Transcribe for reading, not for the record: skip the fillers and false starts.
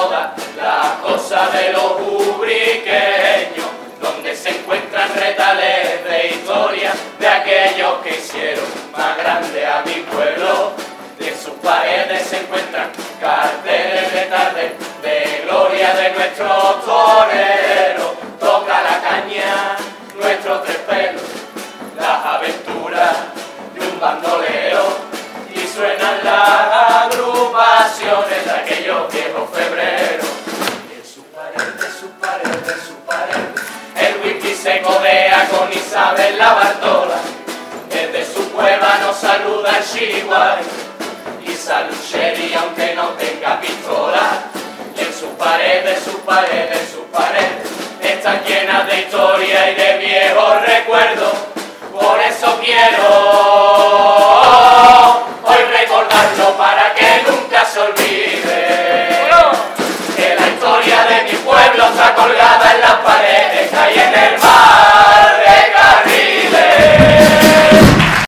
todas las cosas de los ubriqueños, donde se encuentran retales de historia de aquellos que hicieron más grande a mi pueblo. De sus paredes se encuentran carteles de tarde de gloria de nuestros toreros. Toca la caña nuestros tres pelos, las aventuras de un bandolero, y suenan las agrupaciones de aquellos viejos febreros. Y en su pared, el whisky se codea con Isabel la Bartola. Desde su cueva nos saluda el Chihuahua y Saluchero